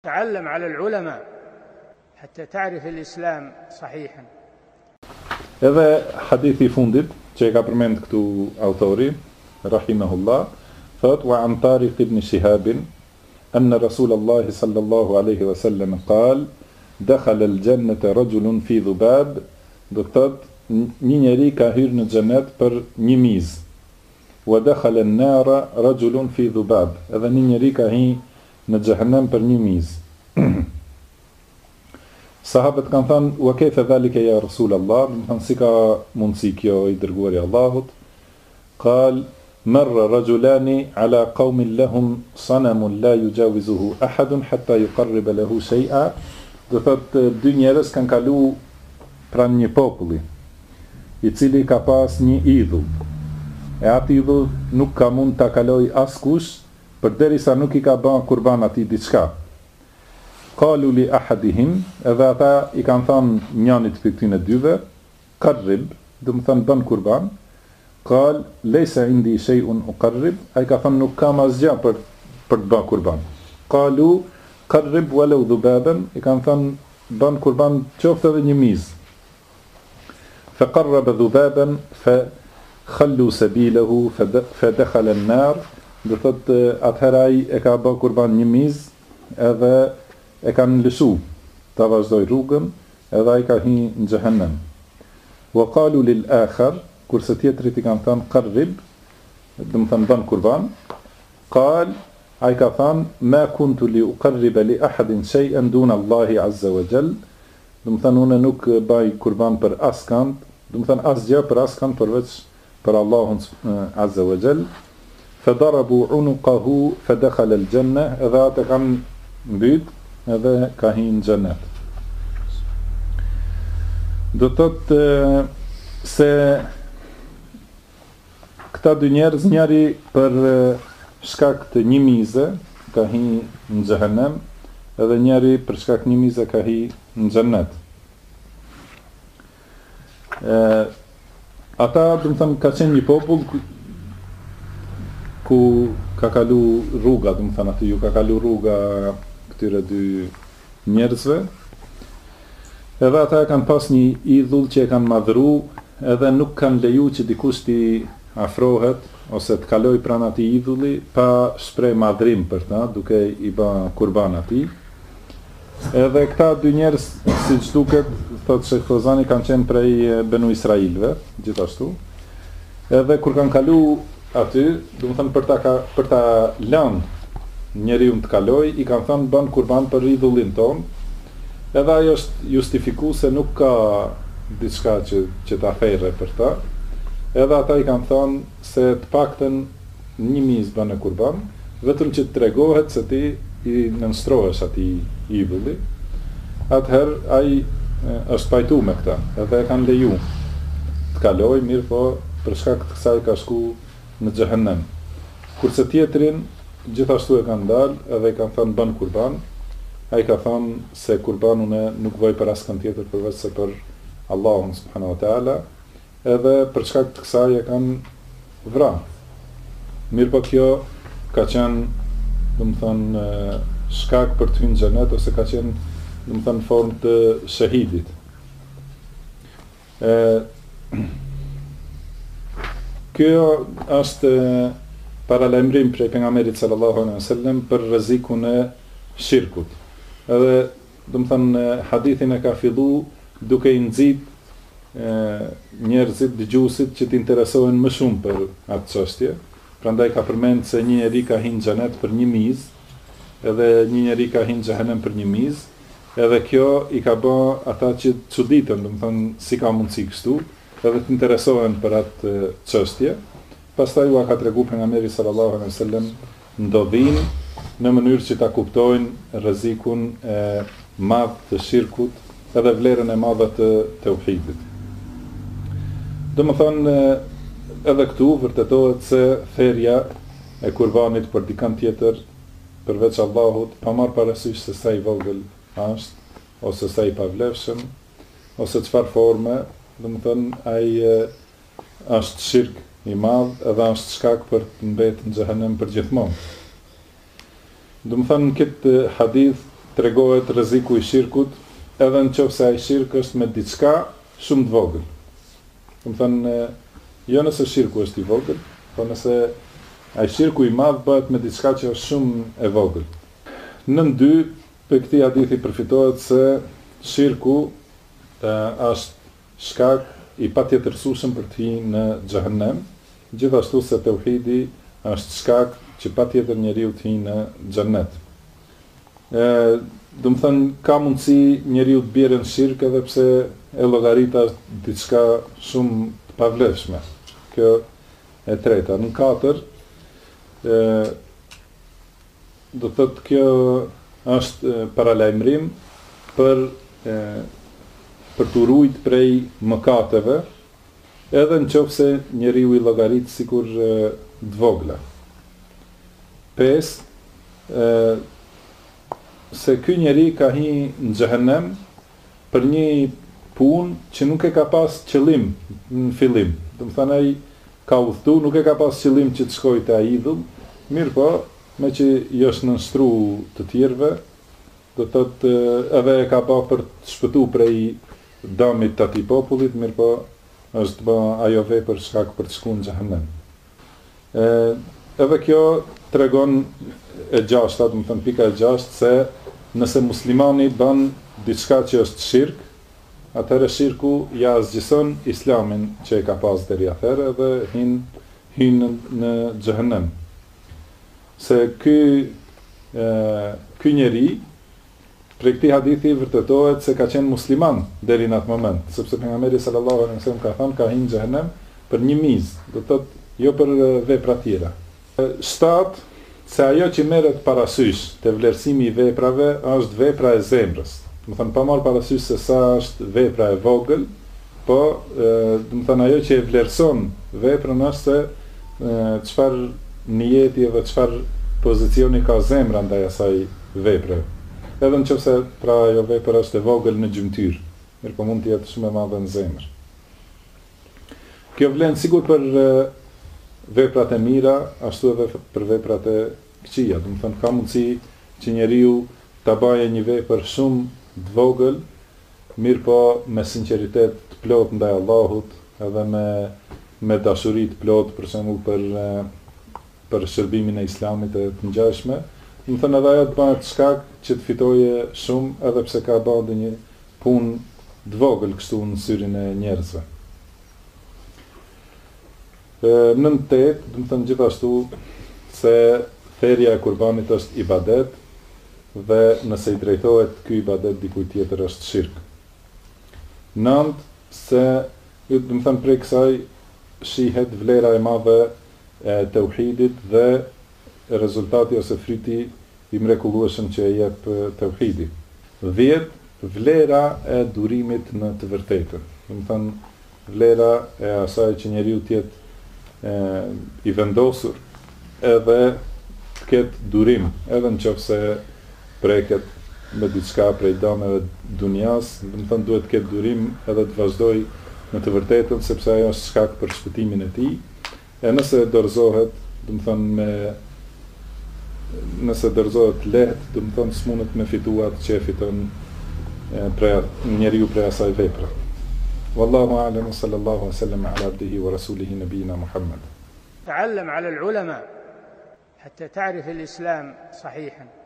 تعلم على العلماء حتى تعرف الإسلام صحيحا. Edhe hadithi I fundit që e ka përmend këtu autori rahimahullah thot wa an Tariq ibn Shihab anna Rasulullah sallallahu alaihi wasallam قال dakhala al-jannata rajulun fi dhubab, do thot një njeri ka hyrë në xhenet për një miz. Wa dakhala an-nara rajulun fi dhubab, edhe një njeri ka hyrë në xhehenem për një miz. Sahabët kanë thënë, wa kayfa dhalika ya Rasulullah, do thënë si ka mundsi kjo I dërguari I Allahut. Qal marra rajulani ala qaumin lahum sanamun la yujawizuhu ahadun hatta yuqarriba lahu shay'a. Do thot dy njerëz kanë kalu pranë një populli I cili ka pas një idhull. E atë idhull nuk ka mund ta kaloj askush përderisa nuk I ka bën kurban atij diçka. Qalu li ahadihim, edhe ata I kanë thënë njënit për këtyne dyve, qarrib, do të thënë bën kurban. Qal laysa indi shay'un uqarrib, ai ka thënë nuk kam asgjë për të bën kurban. Qalu qarrib walau dhubaban, I kanë thënë bën kurban qoftë edhe një miz. Faqarraba dhubaban fa khallu sabilahu fa dakhala an-nar, do thotë atëherë ai e ka bën kurban një miz, edhe e kanë lëshu ta vazhdoj rrugën, edhe ai ka hyrë në xhehenem. Wa qalu lil akhar, kurse tjetrit I kanë thënë qarrib, do të thënë bën kurban. Qal, ai ka thënë ma kuntu li uqarriba li ahadin shay'an duna Allahi azza wa jall, do të thënë unë nuk baj kurban për askënd, do të thënë asgjë për askënd përveç për Allahun azza wa jall. Fadarabu unuqahu fadakhala al-janna, edhe ata kanë mbyt edhe ka hyrë në xhenet. Do thotë se këta dy njerëz, njëri për shkak të një mize ka hyrë në xhehenem, edhe njëri për shkak të një mize ka hyrë në xhenet. Ata, do të thënë, ka qenë një popull ku ka kalu rruga, do të thënë aty ju ka kalu rruga këtyre dy njerëzve, edhe ata kanë pas një idhull që e kanë madhru, edhe nuk kanë leju që dikush t'i afrohet ose të kaloj pranë atij idhulli pa shpreh madhrim për ta, duke I bë kurban atij. Edhe këta dy njerëz, siç duket, thotë Sheikh Fozani, kanë qenë prej Benu Israilve, gjithashtu. Edhe kur kanë kalu aty, do të thënë për ta lënë njeriu të kaloj, I kanë thënë bën kurban për idhullin ton, edhe ajo është justifiku se nuk ka diçka që ta thërre për ta, edhe ata I kanë thënë se të paktën një miz bën e kurban, vetëm që të tregohet se ti I nënstrohesh atij idhulli. Atëherë ai është pajtu me këta, edhe e kanë leju të kaloj, mirë po për shkak të kësaj ka shku në xhehenem. Kurse tjetrin gjithashtu e kanë dalë edhe I kanë thënë bën kurban, ai ka thënë se kurbanun e nuk voj për askën tjetër përveç se për Allahun subhanahu wa taala, edhe për shkak të kësaj e kanë vrarë. Mirë po kjo ka qenë, do të thënë, shkak për të hyrë në xhenet, ose ka qenë, do të thënë, formë të shahidit. Kjo është paralajmërim prej pejgamberit sallallahu alaihi wasallam për rrezikun e shirkut. Edhe, do të thënë, hadithin e ka fillu duke I nxit njerëzit, dëgjuesit që të interesohen më shumë për atë çështje. Prandaj ka përmend se një njeri ka hyrë në xhenet për një miz, edhe një njeri ka hyrë në xhehenem për një miz, edhe kjo I ka bë ata që çuditën, do të thënë, si ka mundësi kështu, edhe të interesohen për atë çështje. Pastaj u ka tregu pejgamberi sallallahu alaihi wasallam ndodhin në mënyrë që ta kuptojnë rrezikun e madh të shirkut, edhe vlerën e madhe të tauhidit. Domethënë, edhe këtu vërtetohet se therrja e kurbanit për dikant tjetër përveç Allahut, pa marrë parasysh se sa I vogël është, ose sa I pavlefshëm, ose çfarë forme, domethënë ai është shirk I madh, edhe është shkak për të mbetur në xhehenem përgjithmonë. Do të thënë, këtë hadith tregohet rreziku i shirkut, edhe nëse ai shirk është me diçka shumë të vogël. Do të thënë, jo nëse shirku është i vogël, po nëse ai shirku i madh bëhet me diçka që është shumë e vogël. Nën 2 për këtij hadithi përfitohet se shirku është shkak i patjetërsueshëm për të hyrë në xhehenem, gjithashtu se tauhidi është shkak që patjetër njeriu të hyrë në xhennet. Do të thënë, ka mundësi njeriu të bjerë në shirk edhe pse e llogaritë diçka shumë të pavlefshme. Kjo e treta. Në 4, do të thotë kjo është paralajmërim për të ruajt prej mëkateve, edhe nëse njeriu i llogarit sikur të vogla. 5, se ky njeri ka hyrë në xhehenem për një punë që nuk e ka pas qëllim në fillim. Do të thënë, ai ka udhëtu, nuk e ka pas qëllim që të shkojë te ai idhull, mirë po, me që i është nënshtru të tjerëve, do të thotë edhe e ka bërë për të shpëtuar prej dëmit të atij popullit, mirë po, është bë ajo vepër shkak për të shkuar në xhehenem. Edhe kjo tregon e 6, do të thënë pika e 6, se nëse muslimani bën diçka që është shirk, atëherë shirku ja zgjison islamin që e ka pas deri atëherë dhe hyn në xhehenem. Se ky njeri prej këtij hadithi vërtetohet se ka qenë musliman deri në atë moment, sepse pejgamberi sallallahu alaihi wasallam ka thënë ka hyrë në xhehenem për një mizë, do të thotë jo për vepra tjera. 7, se ajo që merret parasysh te vlerësimi i veprave është vepra e zemrës. Do të thënë, pa marrë parasysh se sa është vepra e vogël, po do të thënë ajo që e vlerëson veprën është se çfarë niyeti dhe çfarë pozicioni ka zemra ndaj asaj vepre. Edhe nëse pra ajo vepër është e vogël në gjymtyr, mirë po mund të jetë shumë e madhe në zemër. Kjo vlen sigur për veprat e mira, ashtu edhe për veprat e këqija. Do të thënë, ka mundësi që njeriu ta bëjë një vepër shumë të vogël, mirë po me sinqeritet të plot ndaj Allahut, edhe me dashuri të plot, për shembull për shërbimin e Islamit e të ngjashme. Do të thënë, edhe ajo të bëhet shkak që të fitoje shumë, edhe pse ka bërë një punë të vogël kështu në syrin e njerëzve. Në 8, do të thënë gjithashtu se therrja e kurbanit është ibadet dhe nëse i drejtohet ky ibadet dikujt tjetër është shirk. 9, se do të thënë prej kësaj shihet vlera e madhe e tauhidit dhe rezultati ose fryti i mrekullueshëm që e jep tauhidi. 10, vlera e durimit në të vërtetën. Do të thënë vlera e asaj që njeriu të jetë i vendosur edhe të ketë durim, edhe nëse preket me diçka prej dëmeve dunjas, do të thënë duhet të ketë durim edhe të vazhdoj në të vërtetën, sepse ajo është shkak për shpëtimin e tij. E nëse dorëzohet, do të thënë nëse dorëzohet lehtë, do të thënë s'mundet me fituat që e fiton njeriu prej asaj vepre. والله أعلم وصلى الله وسلم على عبده ورسوله نبينا محمد. تعلم على العلماء حتى تعرف الإسلام صحيحا.